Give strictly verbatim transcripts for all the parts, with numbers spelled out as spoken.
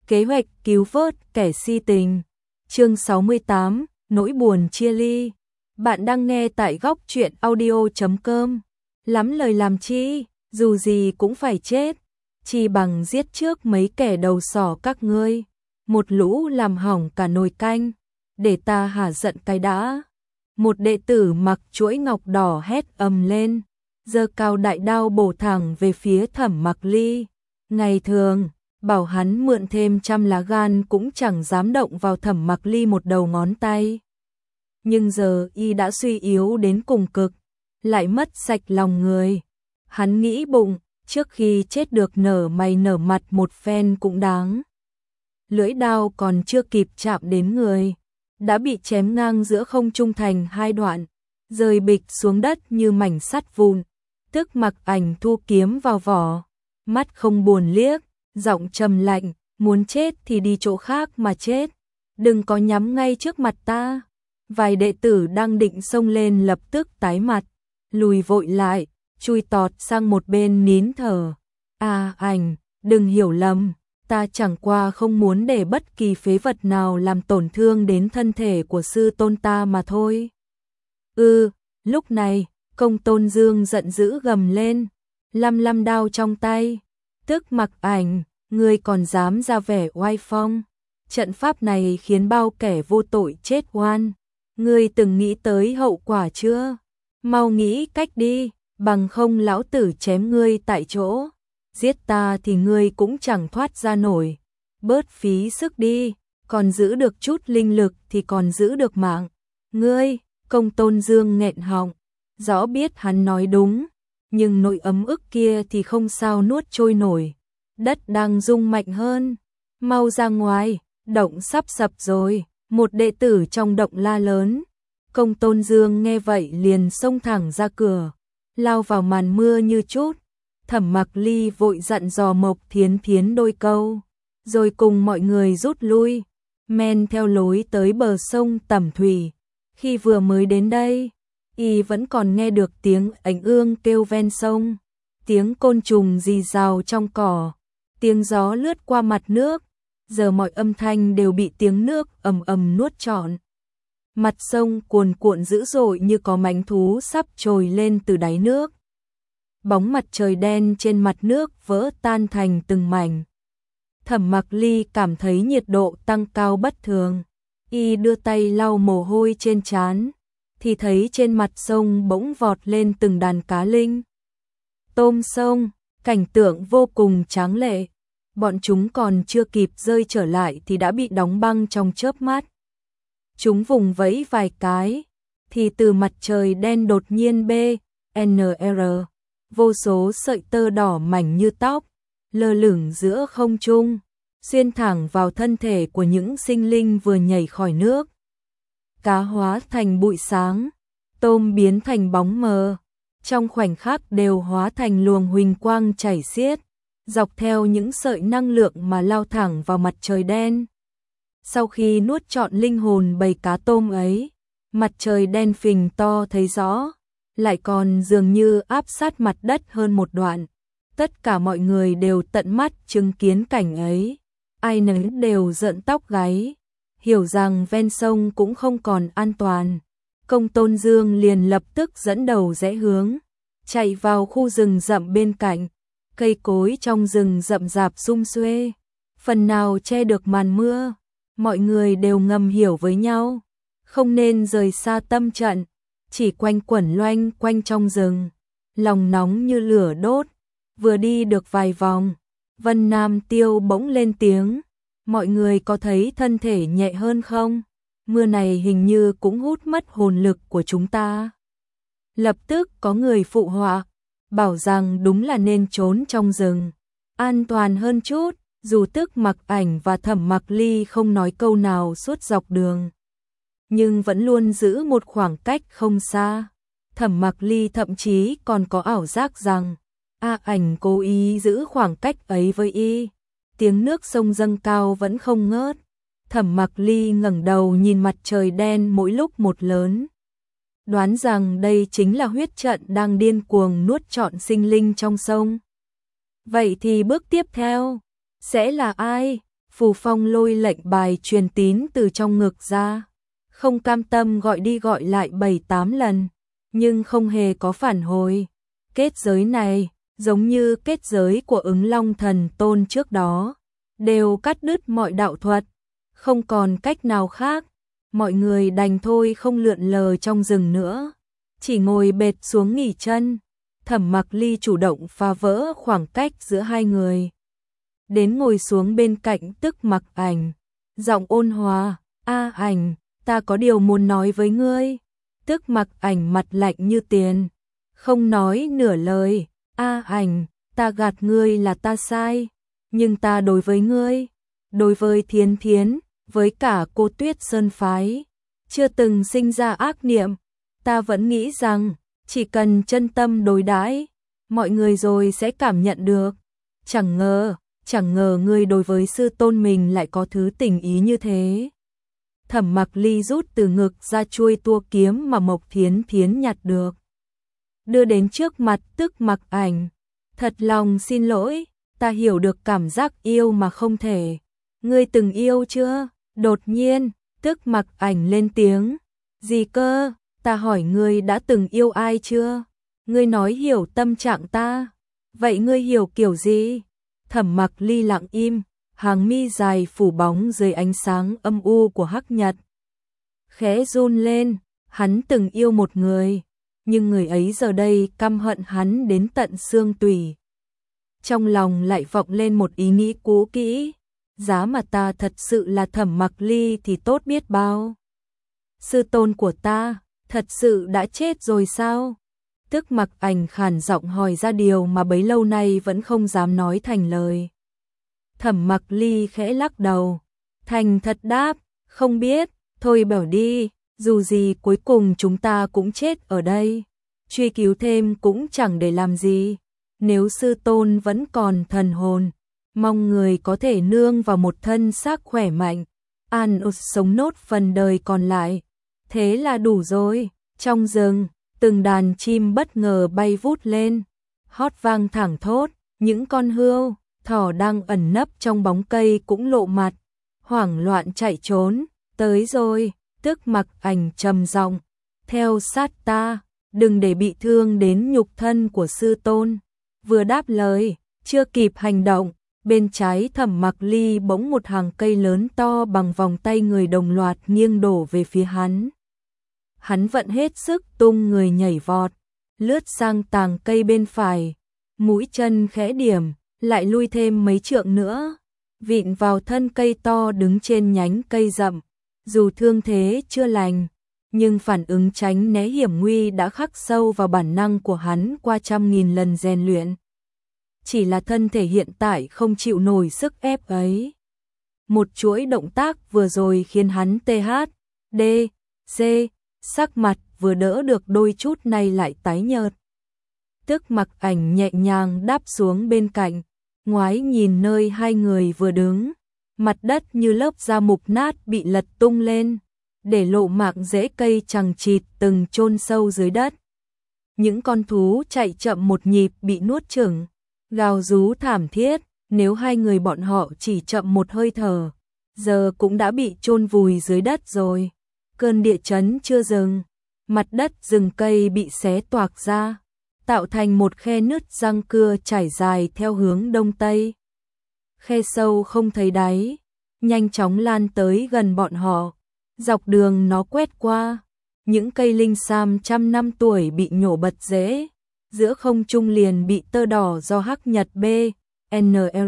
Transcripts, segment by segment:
Kế hoạch cứu vớt kẻ si tình. Chương sáu mươi tám, nỗi buồn chia ly. Bạn đang nghe tại góc truyện audio chấm com. Lắm lời làm chi, dù gì cũng phải chết, chi bằng giết trước mấy kẻ đầu sỏ các ngươi. Một lũ làm hỏng cả nồi canh, để ta hả giận cái đã. Một đệ tử mặc chuỗi ngọc đỏ hét ầm lên, giơ cao đại đao bổ thẳng về phía Thẩm Mặc Ly. Ngày thường, bảo hắn mượn thêm trăm lá gan cũng chẳng dám động vào Thẩm Mặc Ly một đầu ngón tay. Nhưng giờ y đã suy yếu đến cùng cực, lại mất sạch lòng người. Hắn nghĩ bụng, trước khi chết được nở mày nở mặt một phen cũng đáng. Lưỡi đao còn chưa kịp chạm đến người, đã bị chém ngang giữa không trung thành hai đoạn, rơi bịch xuống đất như mảnh sắt vụn. Tức Mặc Ảnh thu kiếm vào vỏ, mắt không buồn liếc, giọng trầm lạnh, muốn chết thì đi chỗ khác mà chết, đừng có nhắm ngay trước mặt ta. Vài đệ tử đang định xông lên lập tức tái mặt, lùi vội lại, chui tọt sang một bên nín thở. À Ảnh, đừng hiểu lầm, ta chẳng qua không muốn để bất kỳ phế vật nào làm tổn thương đến thân thể của sư tôn ta mà thôi. Ừ, lúc này, Công Tôn Dương giận dữ gầm lên, lăm lăm đao trong tay. Tức Mặc Ảnh, ngươi còn dám ra vẻ oai phong, trận pháp này khiến bao kẻ vô tội chết oan. Ngươi từng nghĩ tới hậu quả chưa? Mau nghĩ cách đi, bằng không lão tử chém ngươi tại chỗ. Giết ta thì ngươi cũng chẳng thoát ra nổi. Bớt phí sức đi, còn giữ được chút linh lực thì còn giữ được mạng. Ngươi, Công Tôn Dương nghẹn họng, rõ biết hắn nói đúng, nhưng nỗi ấm ức kia thì không sao nuốt trôi nổi. Đất đang rung mạnh hơn, mau ra ngoài, động sắp sập rồi. Một đệ tử trong động la lớn. Công Tôn Dương nghe vậy liền xông thẳng ra cửa, lao vào màn mưa như chút. Thẩm Mặc Ly vội dặn dò Mộc Thiến Thiến đôi câu, rồi cùng mọi người rút lui, men theo lối tới bờ sông Tẩm Thủy. Khi vừa mới đến đây, y vẫn còn nghe được tiếng ảnh ương kêu ven sông, tiếng côn trùng rì rào trong cỏ, tiếng gió lướt qua mặt nước. Giờ mọi âm thanh đều bị tiếng nước ầm ầm nuốt trọn. Mặt sông cuồn cuộn dữ dội như có mãnh thú sắp trồi lên từ đáy nước. Bóng mặt trời đen trên mặt nước vỡ tan thành từng mảnh. Thẩm Mặc Ly cảm thấy nhiệt độ tăng cao bất thường. Y đưa tay lau mồ hôi trên trán, thì thấy trên mặt sông bỗng vọt lên từng đàn cá linh. Tôm sông, cảnh tượng vô cùng tráng lệ. Bọn chúng còn chưa kịp rơi trở lại thì đã bị đóng băng trong chớp mắt. Chúng vùng vẫy vài cái, thì từ mặt trời đen đột nhiên bê, en rờ, vô số sợi tơ đỏ mảnh như tóc, lơ lửng giữa không trung, xuyên thẳng vào thân thể của những sinh linh vừa nhảy khỏi nước. Cá hóa thành bụi sáng, tôm biến thành bóng mờ, trong khoảnh khắc đều hóa thành luồng huỳnh quang chảy xiết, dọc theo những sợi năng lượng mà lao thẳng vào mặt trời đen. Sau khi nuốt trọn linh hồn bầy cá tôm ấy, mặt trời đen phình to thấy rõ, lại còn dường như áp sát mặt đất hơn một đoạn. Tất cả mọi người đều tận mắt chứng kiến cảnh ấy, ai nấy đều rợn tóc gáy, hiểu rằng ven sông cũng không còn an toàn. Công Tôn Dương liền lập tức dẫn đầu rẽ hướng, chạy vào khu rừng rậm bên cạnh. Cây cối trong rừng rậm rạp sum xuê, phần nào che được màn mưa. Mọi người đều ngầm hiểu với nhau, không nên rời xa tâm trận, chỉ quanh quẩn loanh quanh trong rừng, lòng nóng như lửa đốt. Vừa đi được vài vòng, Vân Nam Tiêu bỗng lên tiếng, mọi người có thấy thân thể nhẹ hơn không? Mưa này hình như cũng hút mất hồn lực của chúng ta. Lập tức có người phụ họa, bảo rằng đúng là nên trốn trong rừng, an toàn hơn chút. Dù Tức Mặc Ảnh và Thẩm Mặc Ly không nói câu nào suốt dọc đường, nhưng vẫn luôn giữ một khoảng cách không xa. Thẩm Mặc Ly thậm chí còn có ảo giác rằng A Ảnh cố ý giữ khoảng cách ấy với y. Tiếng nước sông dâng cao vẫn không ngớt. Thẩm Mặc Ly ngẩng đầu nhìn mặt trời đen mỗi lúc một lớn, đoán rằng đây chính là huyết trận đang điên cuồng nuốt trọn sinh linh trong sông. Vậy thì bước tiếp theo sẽ là ai? Phù Phong lôi lệnh bài truyền tín từ trong ngực ra, không cam tâm gọi đi gọi lại bảy tám lần, nhưng không hề có phản hồi. Kết giới này, giống như kết giới của Ứng Long Thần Tôn trước đó, đều cắt đứt mọi đạo thuật, không còn cách nào khác. Mọi người đành thôi không lượn lờ trong rừng nữa, chỉ ngồi bệt xuống nghỉ chân. Thẩm Mặc Ly chủ động phá vỡ khoảng cách giữa hai người, đến ngồi xuống bên cạnh Tức Mặc Ảnh, giọng ôn hòa, "A Ảnh, ta có điều muốn nói với ngươi." Tức Mặc Ảnh mặt lạnh như tiền, không nói nửa lời, "A Ảnh, ta gạt ngươi là ta sai, nhưng ta đối với ngươi, đối với Thiến Thiến, với cả cô Tuyết Sơn phái, chưa từng sinh ra ác niệm. Ta vẫn nghĩ rằng, chỉ cần chân tâm đối đãi, mọi người rồi sẽ cảm nhận được. Chẳng ngờ, chẳng ngờ ngươi đối với sư tôn mình lại có thứ tình ý như thế." Thẩm Mặc Ly rút từ ngực ra chuôi tua kiếm mà Mộc Thiến Thiến nhặt được, đưa đến trước mặt Tức Mặc Ảnh. "Thật lòng xin lỗi, ta hiểu được cảm giác yêu mà không thể. Ngươi từng yêu chưa?" Đột nhiên, Tức Mặc Ảnh lên tiếng. "Gì cơ? Ta hỏi ngươi đã từng yêu ai chưa? Ngươi nói hiểu tâm trạng ta. Vậy ngươi hiểu kiểu gì?" Thẩm Mặc Ly lặng im, hàng mi dài phủ bóng dưới ánh sáng âm u của hắc nhật. Khẽ run lên, hắn từng yêu một người, nhưng người ấy giờ đây căm hận hắn đến tận xương tủy. Trong lòng lại vọng lên một ý nghĩ cũ kỹ, giá mà ta thật sự là Thẩm Mặc Ly thì tốt biết bao. Sư tôn của ta, thật sự đã chết rồi sao? Tức Mặc Ảnh khàn giọng hỏi ra điều mà bấy lâu nay vẫn không dám nói thành lời. Thẩm Mặc Ly khẽ lắc đầu, thành thật đáp, "Không biết, thôi bỏ đi, dù gì cuối cùng chúng ta cũng chết ở đây. Truy cứu thêm cũng chẳng để làm gì. Nếu sư tôn vẫn còn thần hồn, mong người có thể nương vào một thân xác khỏe mạnh, an ổn sống nốt phần đời còn lại. Thế là đủ rồi." Trong rừng, từng đàn chim bất ngờ bay vút lên, hót vang thẳng thốt, những con hươu, thỏ đang ẩn nấp trong bóng cây cũng lộ mặt, hoảng loạn chạy trốn. "Tới rồi." Tức Mặc Ảnh trầm giọng, "Theo sát ta, đừng để bị thương đến nhục thân của sư tôn." Vừa đáp lời, chưa kịp hành động, bên trái Thẩm Mặc Ly bỗng một hàng cây lớn to bằng vòng tay người đồng loạt nghiêng đổ về phía hắn. Hắn vận hết sức tung người nhảy vọt, lướt sang tàng cây bên phải, mũi chân khẽ điểm, lại lui thêm mấy trượng nữa, vịn vào thân cây to đứng trên nhánh cây rậm. Dù thương thế chưa lành, nhưng phản ứng tránh né hiểm nguy đã khắc sâu vào bản năng của hắn qua trăm nghìn lần rèn luyện. Chỉ là thân thể hiện tại không chịu nổi sức ép ấy. Một chuỗi động tác vừa rồi khiến hắn tê hát, đê, dê, sắc mặt vừa đỡ được đôi chút này lại tái nhợt. Tức Mặc Ảnh nhẹ nhàng đáp xuống bên cạnh, ngoái nhìn nơi hai người vừa đứng. Mặt đất như lớp da mục nát bị lật tung lên, để lộ mảng rễ cây chằng chịt từng chôn sâu dưới đất. Những con thú chạy chậm một nhịp bị nuốt chửng, gào rú thảm thiết, nếu hai người bọn họ chỉ chậm một hơi thở, giờ cũng đã bị chôn vùi dưới đất rồi. Cơn địa chấn chưa dừng, mặt đất rừng cây bị xé toạc ra, tạo thành một khe nứt răng cưa trải dài theo hướng đông tây. Khe sâu không thấy đáy, nhanh chóng lan tới gần bọn họ. Dọc đường nó quét qua, những cây linh sam trăm năm tuổi bị nhổ bật rễ, giữa không trung liền bị tơ đỏ do hắc nhật B, N R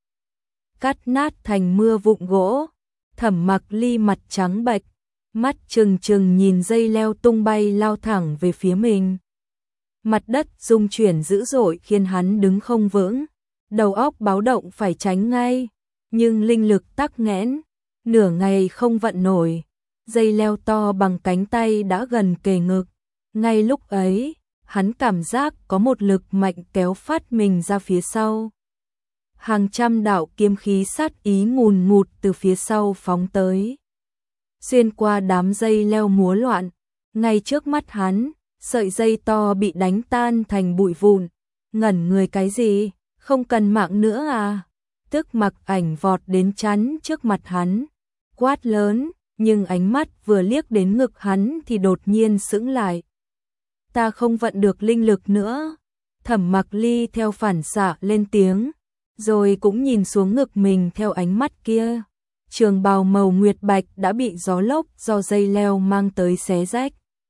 cắt nát thành mưa vụn gỗ. Thẩm Mặc Ly mặt trắng bệch, mắt trừng trừng nhìn dây leo tung bay lao thẳng về phía mình. Mặt đất rung chuyển dữ dội khiến hắn đứng không vững, đầu óc báo động phải tránh ngay, nhưng linh lực tắc nghẽn, nửa ngày không vận nổi. Dây leo to bằng cánh tay đã gần kề ngực. Ngay lúc ấy, hắn cảm giác có một lực mạnh kéo phát mình ra phía sau. Hàng trăm đạo kiếm khí sát ý ngùn ngụt từ phía sau phóng tới, xuyên qua đám dây leo múa loạn. Ngay trước mắt hắn, sợi dây to bị đánh tan thành bụi vụn. Ngẩn người cái gì? Không cần mạng nữa à? Tức Mặc Ảnh vọt đến chắn trước mặt hắn, quát lớn, nhưng ánh mắt vừa liếc đến ngực hắn thì đột nhiên sững lại. Ta không vận được linh lực nữa. Thẩm Mặc Ly theo phản xạ lên tiếng, rồi cũng nhìn xuống ngực mình theo ánh mắt kia. Trường bào màu nguyệt bạch đã bị gió lốc do dây leo mang tới xé rách,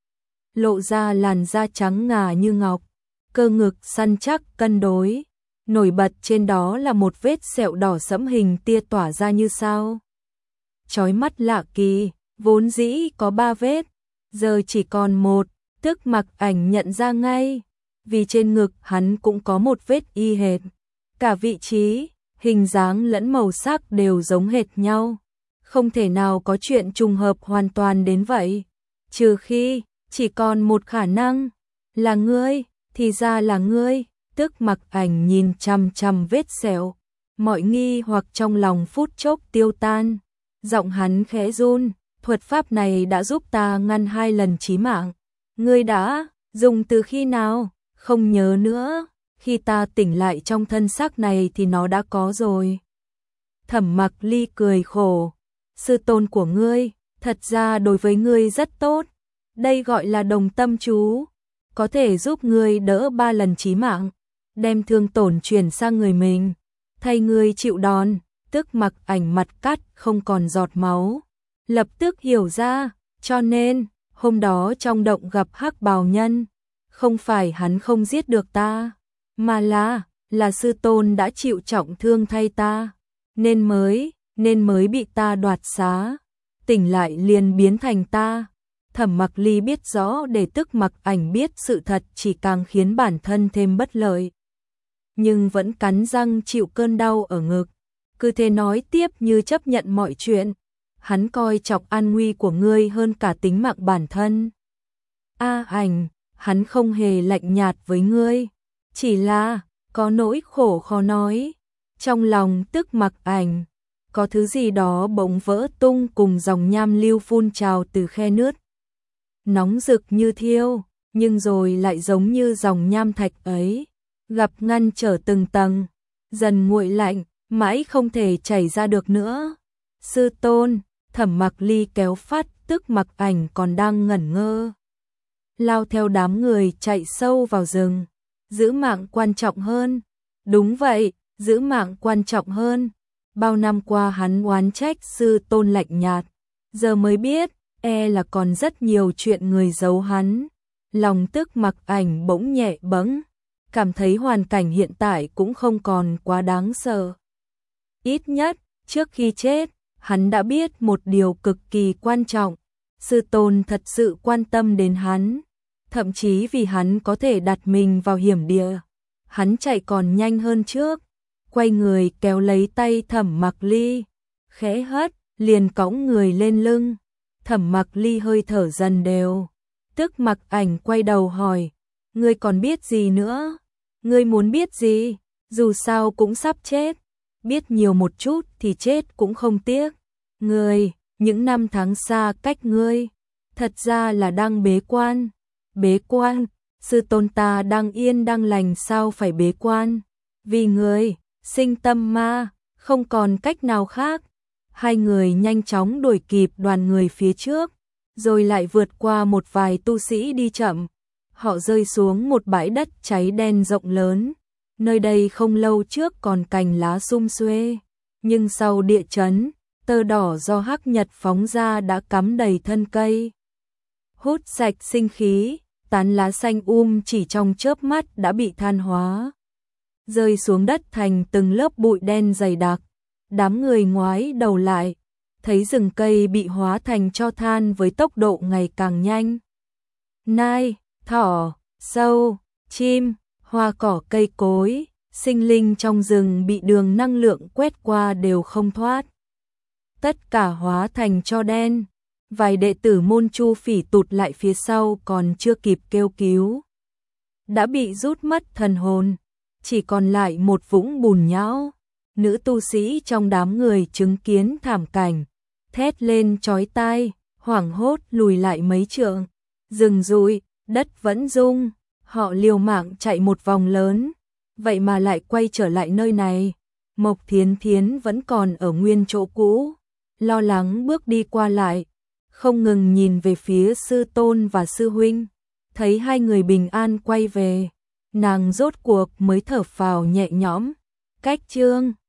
lộ ra làn da trắng ngà như ngọc, cơ ngực săn chắc cân đối. Nổi bật trên đó là một vết sẹo đỏ sẫm hình tia tỏa ra như sao chói mắt lạ kỳ, vốn dĩ có ba vết, giờ chỉ còn một. Tức Mặc Ảnh nhận ra ngay, vì trên ngực hắn cũng có một vết y hệt. Cả vị trí, hình dáng lẫn màu sắc đều giống hệt nhau. Không thể nào có chuyện trùng hợp hoàn toàn đến vậy. Trừ khi, chỉ còn một khả năng, là ngươi, thì ra là ngươi. Tức Mặc Ảnh nhìn chằm chằm vết sẹo, mọi nghi hoặc trong lòng phút chốc tiêu tan. Giọng hắn khẽ run, thuật pháp này đã giúp ta ngăn hai lần chí mạng. Ngươi đã dùng từ khi nào? Không nhớ nữa, khi ta tỉnh lại trong thân xác này thì nó đã có rồi. Thẩm Mặc Ly cười khổ, sư tôn của ngươi, thật ra đối với ngươi rất tốt. Đây gọi là đồng tâm chú, có thể giúp ngươi đỡ ba lần chí mạng, đem thương tổn chuyển sang người mình, thay ngươi chịu đòn. Tức Mặc Ảnh mặt cắt không còn giọt máu, lập tức hiểu ra, cho nên hôm đó trong động gặp Hắc Bào Nhân, không phải hắn không giết được ta, mà là, là sư tôn đã chịu trọng thương thay ta, nên mới, nên mới bị ta đoạt xá, tỉnh lại liền biến thành ta. Thẩm Mặc Ly biết rõ để Tức Mặc Ảnh biết sự thật chỉ càng khiến bản thân thêm bất lợi, nhưng vẫn cắn răng chịu cơn đau ở ngực, cứ thế nói tiếp như chấp nhận mọi chuyện. Hắn coi trọng an nguy của ngươi hơn cả tính mạng bản thân. A Ảnh, hắn không hề lạnh nhạt với ngươi, chỉ là có nỗi khổ khó nói. Trong lòng Tức Mặc Ảnh, có thứ gì đó bỗng vỡ tung cùng dòng nham lưu phun trào từ khe nứt. Nóng rực như thiêu, nhưng rồi lại giống như dòng nham thạch ấy, gặp ngăn trở từng tầng, dần nguội lạnh, mãi không thể chảy ra được nữa. Sư tôn, Thẩm Mặc Ly kéo phát Tức Mặc Ảnh còn đang ngẩn ngơ, lao theo đám người chạy sâu vào rừng. Giữ mạng quan trọng hơn. Đúng vậy, giữ mạng quan trọng hơn. Bao năm qua hắn oán trách sư tôn lạnh nhạt, giờ mới biết, e là còn rất nhiều chuyện người giấu hắn. Lòng Tức Mặc Ảnh bỗng nhẹ bẫng, cảm thấy hoàn cảnh hiện tại cũng không còn quá đáng sợ. Ít nhất, trước khi chết, hắn đã biết một điều cực kỳ quan trọng. Sư tôn thật sự quan tâm đến hắn, thậm chí vì hắn có thể đặt mình vào hiểm địa, hắn chạy còn nhanh hơn trước. Quay người kéo lấy tay Thẩm Mặc Ly, khẽ hất, liền cõng người lên lưng. Thẩm Mặc Ly hơi thở dần đều. Tức Mặc Ảnh quay đầu hỏi, ngươi còn biết gì nữa? Ngươi muốn biết gì? Dù sao cũng sắp chết, biết nhiều một chút thì chết cũng không tiếc. Ngươi, những năm tháng xa cách ngươi, thật ra là đang bế quan. Bế quan? Sư tôn ta đang yên đang lành sao phải bế quan? Vì ngươi, sinh tâm ma, không còn cách nào khác. Hai người nhanh chóng đuổi kịp đoàn người phía trước, rồi lại vượt qua một vài tu sĩ đi chậm. Họ rơi xuống một bãi đất cháy đen rộng lớn. Nơi đây không lâu trước còn cành lá sum xuê, nhưng sau địa chấn, tơ đỏ do hắc nhật phóng ra đã cắm đầy thân cây, hút sạch sinh khí, tán lá xanh um chỉ trong chớp mắt đã bị than hóa, rơi xuống đất thành từng lớp bụi đen dày đặc. Đám người ngoái đầu lại, thấy rừng cây bị hóa thành tro than với tốc độ ngày càng nhanh. Nai, thỏ, sâu, chim, hoa cỏ cây cối, sinh linh trong rừng bị đường năng lượng quét qua đều không thoát. Tất cả hóa thành tro đen. Vài đệ tử môn Chu Phỉ tụt lại phía sau còn chưa kịp kêu cứu, đã bị rút mất thần hồn, chỉ còn lại một vũng bùn nhão. Nữ tu sĩ trong đám người chứng kiến thảm cảnh, thét lên chói tai, hoảng hốt lùi lại mấy trượng. Rừng rụi, đất vẫn rung, họ liều mạng chạy một vòng lớn, vậy mà lại quay trở lại nơi này. Mộc Thiến Thiến vẫn còn ở nguyên chỗ cũ, lo lắng bước đi qua lại, không ngừng nhìn về phía sư tôn và sư huynh, thấy hai người bình an quay về, nàng rốt cuộc mới thở phào nhẹ nhõm. Cách chương